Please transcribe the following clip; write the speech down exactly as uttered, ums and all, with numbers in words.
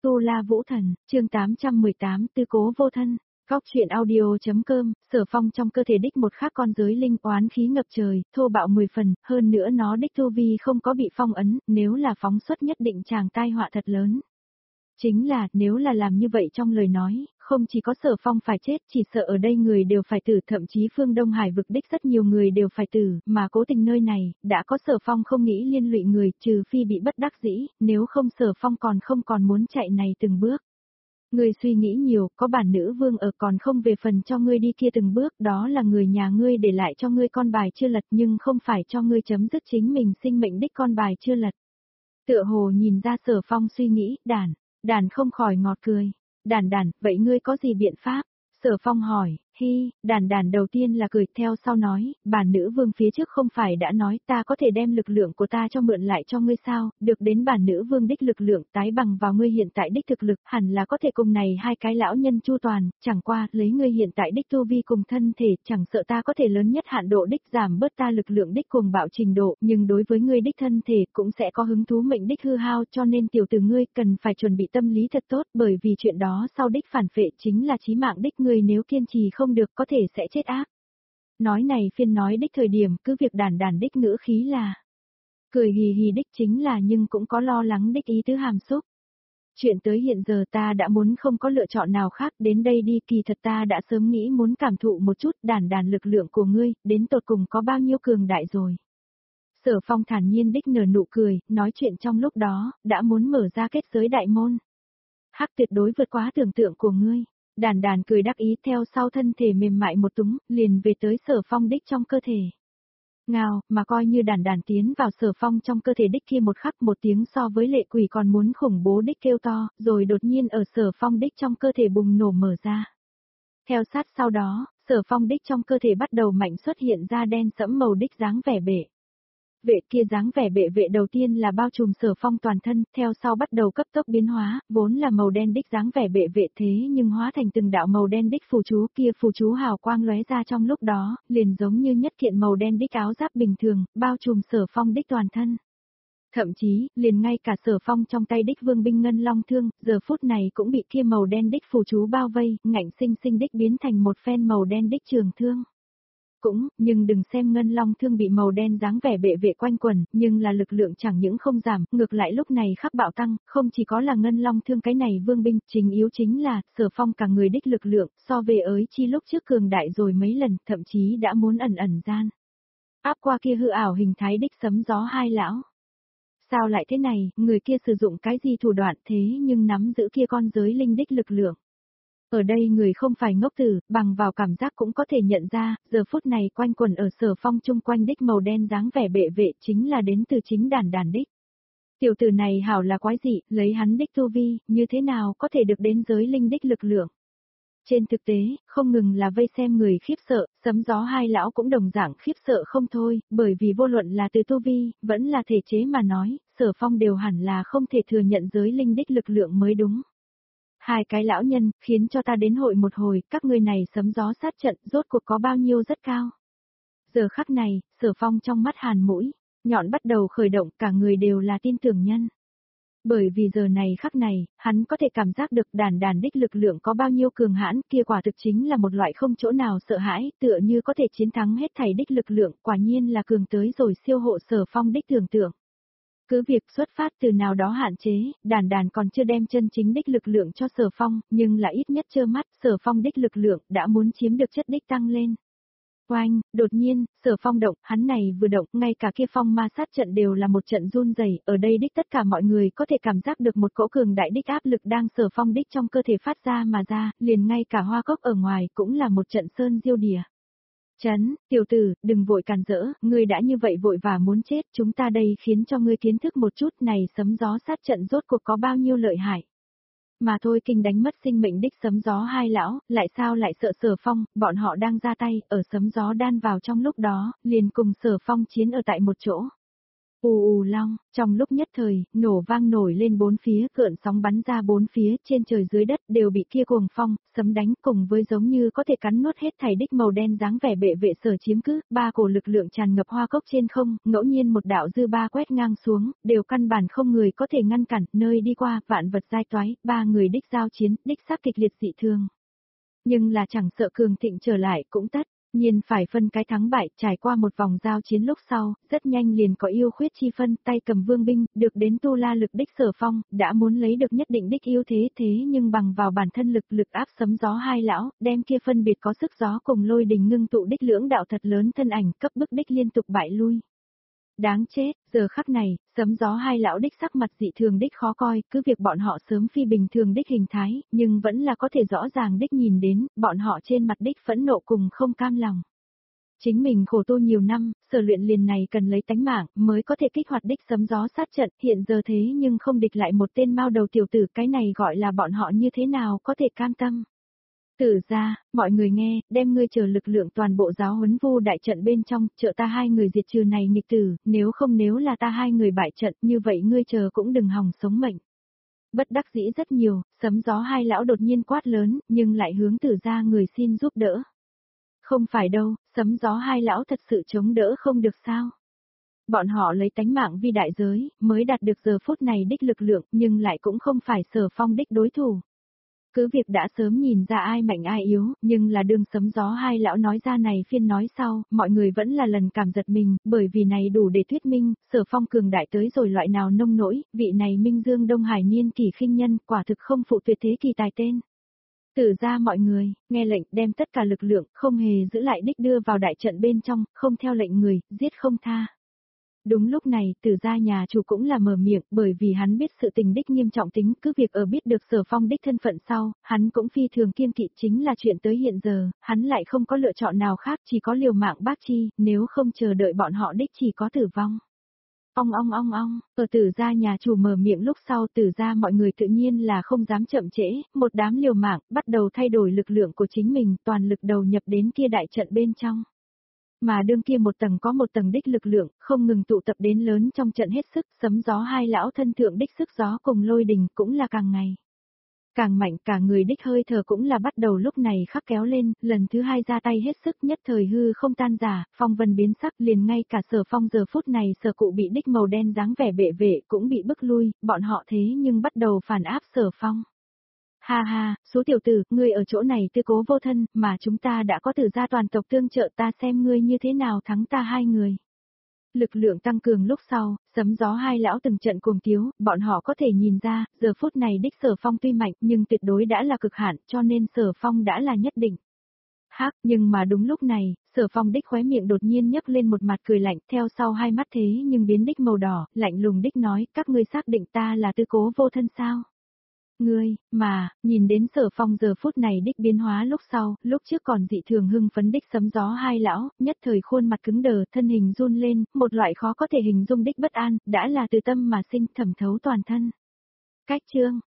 Tu La Vũ Thần, chương tám trăm mười tám Tư Cố Vô Thân. Góc truyện audio.com, Sở Phong trong cơ thể đích một khác con giới linh oán khí ngập trời, thô bạo mười phần, hơn nữa nó đích tu vi không có bị phong ấn, nếu là phóng xuất nhất định chàng tai họa thật lớn. Chính là, nếu là làm như vậy trong lời nói, không chỉ có Sở Phong phải chết, chỉ sợ ở đây người đều phải tử, thậm chí phương Đông Hải vực đích rất nhiều người đều phải tử, mà cố tình nơi này, đã có Sở Phong không nghĩ liên lụy người, trừ phi bị bất đắc dĩ, nếu không Sở Phong còn không còn muốn chạy này từng bước. Ngươi suy nghĩ nhiều, có bản nữ vương ở còn không về phần cho ngươi đi kia từng bước, đó là người nhà ngươi để lại cho ngươi con bài chưa lật nhưng không phải cho ngươi chấm dứt chính mình sinh mệnh đích con bài chưa lật. Tựa hồ nhìn ra Sở Phong suy nghĩ, đàn, đàn không khỏi ngọt cười. Đàn đàn, vậy ngươi có gì biện pháp? Sở Phong hỏi, hi, đàn đàn đầu tiên là cười, theo sau nói, bản nữ vương phía trước không phải đã nói ta có thể đem lực lượng của ta cho mượn lại cho ngươi sao, được đến bản nữ vương đích lực lượng tái bằng vào ngươi hiện tại đích thực lực, hẳn là có thể cùng này hai cái lão nhân chu toàn, chẳng qua, lấy ngươi hiện tại đích tu vi cùng thân thể, chẳng sợ ta có thể lớn nhất hạn độ đích giảm bớt ta lực lượng đích cùng bạo trình độ, nhưng đối với ngươi đích thân thể cũng sẽ có hứng thú mệnh đích hư hao, cho nên tiểu tử ngươi cần phải chuẩn bị tâm lý thật tốt, bởi vì chuyện đó sau đích phản phệ chính là chí mạng đích, ngươi nếu kiên trì không được có thể sẽ chết ác. Nói này phiên nói đích thời điểm cứ việc đàn đàn đích ngữ khí là cười hì hì đích chính là nhưng cũng có lo lắng đích ý tứ hàm xúc. Chuyện tới hiện giờ ta đã muốn không có lựa chọn nào khác, đến đây đi, kỳ thật ta đã sớm nghĩ muốn cảm thụ một chút đàn đàn lực lượng của ngươi, đến tột cùng có bao nhiêu cường đại rồi. Sở Phong thản nhiên đích nở nụ cười, nói chuyện trong lúc đó, đã muốn mở ra kết giới đại môn. Hắc tuyệt đối vượt quá tưởng tượng của ngươi. Đàn đàn cười đắc ý, theo sau thân thể mềm mại một túng, liền về tới Sở Phong đích trong cơ thể. Ngào, mà coi như đàn đàn tiến vào Sở Phong trong cơ thể đích kia một khắc một tiếng so với lệ quỷ còn muốn khủng bố đích kêu to, rồi đột nhiên ở Sở Phong đích trong cơ thể bùng nổ mở ra. Theo sát sau đó, Sở Phong đích trong cơ thể bắt đầu mạnh xuất hiện ra đen sẫm màu đích dáng vẻ bệ. Vệ kia dáng vẻ bệ vệ đầu tiên là bao trùm Sở Phong toàn thân, theo sau bắt đầu cấp tốc biến hóa, vốn là màu đen đích dáng vẻ bệ vệ thế nhưng hóa thành từng đạo màu đen đích phù chú, kia phù chú hào quang lóe ra trong lúc đó, liền giống như nhất kiện màu đen đích áo giáp bình thường, bao trùm Sở Phong đích toàn thân. Thậm chí, liền ngay cả Sở Phong trong tay đích vương binh ngân long thương, giờ phút này cũng bị kia màu đen đích phù chú bao vây, ngạnh sinh sinh đích biến thành một phen màu đen đích trường thương. Cũng, nhưng đừng xem ngân long thương bị màu đen dáng vẻ bệ vệ quanh quần, nhưng là lực lượng chẳng những không giảm, ngược lại lúc này khắc bạo tăng, không chỉ có là ngân long thương cái này vương binh, chính yếu chính là, Sở Phong cả người đích lực lượng, so về ới chi lúc trước cường đại rồi mấy lần, thậm chí đã muốn ẩn ẩn gian. Áp qua kia hư ảo hình thái đích sấm gió hai lão. Sao lại thế này, người kia sử dụng cái gì thủ đoạn thế nhưng nắm giữ kia con giới linh đích lực lượng. Ở đây người không phải ngốc tử, bằng vào cảm giác cũng có thể nhận ra, giờ phút này quanh quần ở Sở Phong chung quanh đích màu đen dáng vẻ bệ vệ chính là đến từ chính đàn đàn đích. Tiểu tử này hảo là quái dị, lấy hắn đích tu vi, như thế nào có thể được đến giới linh đích lực lượng. Trên thực tế, không ngừng là vây xem người khiếp sợ, sấm gió hai lão cũng đồng dạng khiếp sợ không thôi, bởi vì vô luận là từ tu vi, vẫn là thể chế mà nói, Sở Phong đều hẳn là không thể thừa nhận giới linh đích lực lượng mới đúng. Hai cái lão nhân, khiến cho ta đến hội một hồi, các ngươi này sấm gió sát trận, rốt cuộc có bao nhiêu rất cao. Giờ khắc này, Sở Phong trong mắt hàn mũi, nhọn bắt đầu khởi động, cả người đều là tin tưởng nhân. Bởi vì giờ này khắc này, hắn có thể cảm giác được đàn đàn đích lực lượng có bao nhiêu cường hãn, kia quả thực chính là một loại không chỗ nào sợ hãi, tựa như có thể chiến thắng hết thảy đích lực lượng, quả nhiên là cường tới rồi siêu hộ Sở Phong đích tưởng tượng. Cứ việc xuất phát từ nào đó hạn chế, đàn đàn còn chưa đem chân chính đích lực lượng cho Sở Phong, nhưng là ít nhất trơ mắt, Sở Phong đích lực lượng đã muốn chiếm được chất đích tăng lên. Oanh, đột nhiên, Sở Phong động, hắn này vừa động, ngay cả kia phong ma sát trận đều là một trận run rẩy, ở đây đích tất cả mọi người có thể cảm giác được một cỗ cường đại đích áp lực đang Sở Phong đích trong cơ thể phát ra mà ra, liền ngay cả hoa cốc ở ngoài cũng là một trận sơn diêu đìa. Chấn, tiểu tử, đừng vội càn rỡ, ngươi đã như vậy vội và muốn chết, chúng ta đây khiến cho ngươi kiến thức một chút này sấm gió sát trận rốt cuộc có bao nhiêu lợi hại. Mà thôi kinh đánh mất sinh mệnh đích sấm gió hai lão, lại sao lại sợ Sở Phong, bọn họ đang ra tay, ở sấm gió đan vào trong lúc đó, liền cùng Sở Phong chiến ở tại một chỗ. Ù ù long, trong lúc nhất thời, nổ vang nổi lên bốn phía, cơn sóng bắn ra bốn phía, trên trời dưới đất đều bị kia cuồng phong, sấm đánh cùng với giống như có thể cắn nuốt hết thảy đích màu đen dáng vẻ bệ vệ sở chiếm cứ, ba cổ lực lượng tràn ngập hoa cốc trên không, ngẫu nhiên một đạo dư ba quét ngang xuống, đều căn bản không người có thể ngăn cản, nơi đi qua, vạn vật giai toái, ba người đích giao chiến, đích xác kịch liệt dị thường. Nhưng là chẳng sợ cường thịnh trở lại cũng tất nhiên phải phân cái thắng bại, trải qua một vòng giao chiến lúc sau, rất nhanh liền có yêu khuyết chi phân, tay cầm vương binh, được đến tu la lực đích Sở Phong, đã muốn lấy được nhất định đích ưu thế thế nhưng bằng vào bản thân lực lực áp sấm gió hai lão, đem kia phân biệt có sức gió cùng lôi đình ngưng tụ đích lưỡng đạo thật lớn thân ảnh cấp bức đích liên tục bại lui. Đáng chết, giờ khắc này, sấm gió hai lão đích sắc mặt dị thường đích khó coi, cứ việc bọn họ sớm phi bình thường đích hình thái, nhưng vẫn là có thể rõ ràng đích nhìn đến, bọn họ trên mặt đích phẫn nộ cùng không cam lòng. Chính mình khổ tu nhiều năm, sở luyện liền này cần lấy tánh mạng, mới có thể kích hoạt đích sấm gió sát trận, hiện giờ thế nhưng không địch lại một tên mao đầu tiểu tử, cái này gọi là bọn họ như thế nào có thể cam tâm. Tử ra, mọi người nghe, đem ngươi chờ lực lượng toàn bộ giáo huấn vu đại trận bên trong, trợ ta hai người diệt trừ này nghịch tử, nếu không nếu là ta hai người bại trận, như vậy ngươi chờ cũng đừng hòng sống mệnh. Bất đắc dĩ rất nhiều, sấm gió hai lão đột nhiên quát lớn, nhưng lại hướng tử ra người xin giúp đỡ. Không phải đâu, sấm gió hai lão thật sự chống đỡ không được sao. Bọn họ lấy tánh mạng vi đại giới, mới đạt được giờ phút này đích lực lượng, nhưng lại cũng không phải Sở Phong đích đối thủ. Cứ việc đã sớm nhìn ra ai mạnh ai yếu, nhưng là đương sấm gió hai lão nói ra này phiên nói sau, mọi người vẫn là lần cảm giật mình, bởi vì này đủ để thuyết minh, Sở Phong cường đại tới rồi loại nào nông nỗi, vị này Minh Dương Đông Hải niên kỳ khinh nhân, quả thực không phụ tuyệt thế kỳ tài tên. Tử ra mọi người, nghe lệnh đem tất cả lực lượng, không hề giữ lại đích đưa vào đại trận bên trong, không theo lệnh người, giết không tha. Đúng lúc này, tử gia nhà chủ cũng là mở miệng, bởi vì hắn biết sự tình đích nghiêm trọng tính, cứ việc ở biết được Sở Phong đích thân phận sau, hắn cũng phi thường kiêng kỵ, chính là chuyện tới hiện giờ, hắn lại không có lựa chọn nào khác, chỉ có liều mạng bác chi, nếu không chờ đợi bọn họ đích chỉ có tử vong. Ong ong ong ong, ở tử gia nhà chủ mở miệng lúc sau, tử gia mọi người tự nhiên là không dám chậm trễ, một đám liều mạng, bắt đầu thay đổi lực lượng của chính mình, toàn lực đầu nhập đến kia đại trận bên trong. Mà đương kia một tầng có một tầng đích lực lượng, không ngừng tụ tập đến lớn trong trận hết sức, sấm gió hai lão thân thượng đích sức gió cùng lôi đình cũng là càng ngày. Càng mạnh, cả người đích hơi thở cũng là bắt đầu lúc này khắc kéo lên, lần thứ hai ra tay hết sức, nhất thời hư không tan giả, phong vân biến sắc, liền ngay cả Sở Phong giờ phút này Sở cụ bị đích màu đen dáng vẻ bệ vệ cũng bị bức lui, bọn họ thế nhưng bắt đầu phản áp Sở Phong. Ha ha, số tiểu tử, ngươi ở chỗ này tư cố vô thân, mà chúng ta đã có tử gia toàn tộc tương trợ, ta xem ngươi như thế nào thắng ta hai người. Lực lượng tăng cường lúc sau, sấm gió hai lão từng trận cuồng tiếu, bọn họ có thể nhìn ra, giờ phút này đích Sở Phong tuy mạnh nhưng tuyệt đối đã là cực hạn, cho nên Sở Phong đã là nhất định. Hắc, nhưng mà đúng lúc này, Sở Phong đích khóe miệng đột nhiên nhấc lên một mặt cười lạnh, theo sau hai mắt thế nhưng biến đích màu đỏ, lạnh lùng đích nói, các ngươi xác định ta là tư cố vô thân sao? Ngươi, mà, nhìn đến Sở Phong giờ phút này đích biến hóa lúc sau, lúc trước còn dị thường hưng phấn đích sấm gió hai lão, nhất thời khuôn mặt cứng đờ, thân hình run lên, một loại khó có thể hình dung đích bất an, đã là từ tâm mà sinh thẩm thấu toàn thân. Cách chương,